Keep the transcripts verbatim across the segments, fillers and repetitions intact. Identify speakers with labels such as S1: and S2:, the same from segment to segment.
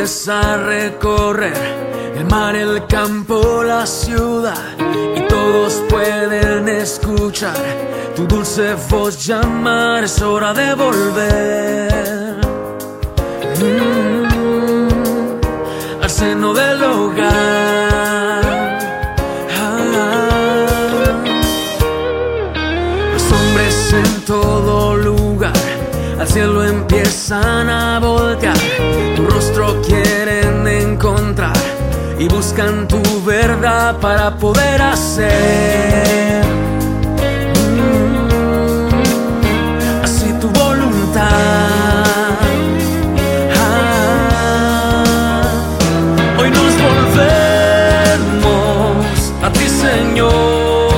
S1: empieza a recorrer el mar, el campo, la ciudad, y todos pueden escuchar tu dulce voz llamar. Es hora de volver mm, al seno del hogar. Ah, los hombres en todo lugar al cielo empiezan a voltear, tu rostro quieren encontrar y buscan tu verdad para poder hacer mm, así tu voluntad. Ah, hoy nos volvemos a ti, Señor,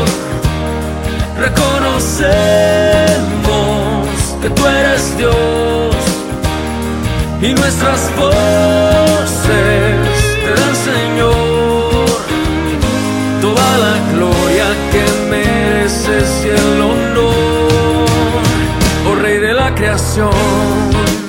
S1: reconocemos que tú eres Dios y nuestras voces te dan, Señor, toda la gloria que mereces y el honor, oh Rey de la creación.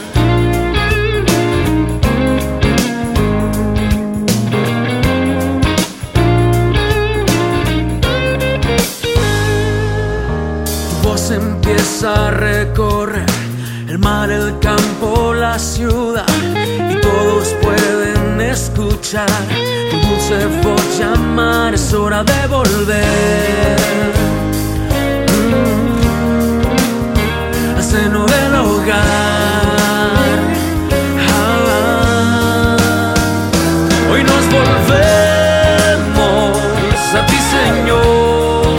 S1: Empieza a recorrer el mar, el campo, la ciudad, y todos pueden escuchar tu dulce voz llamar. Es hora de volver mm, al seno del hogar. Ah, hoy nos volvemos a ti, Señor,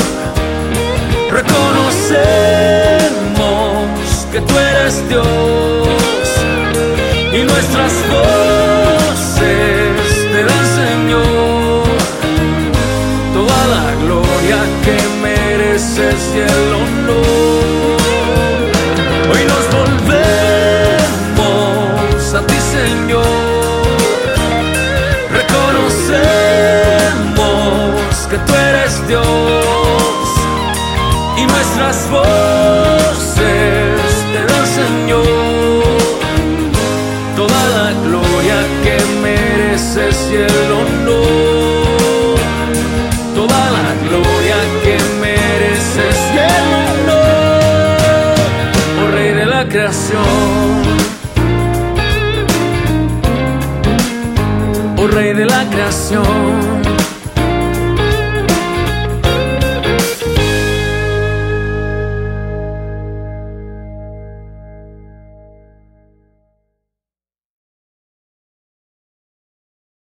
S1: reconocemos que tú eres Dios y nuestras voces te dan, Señor, toda la gloria que mereces y el honor. Hoy nos volvemos a ti, Señor, reconocemos que tú eres Dios y nuestras voces te dan, Señor, toda la gloria que mereces y el honor, toda la gloria que mereces y el honor, oh Rey de la creación, oh Rey de la creación.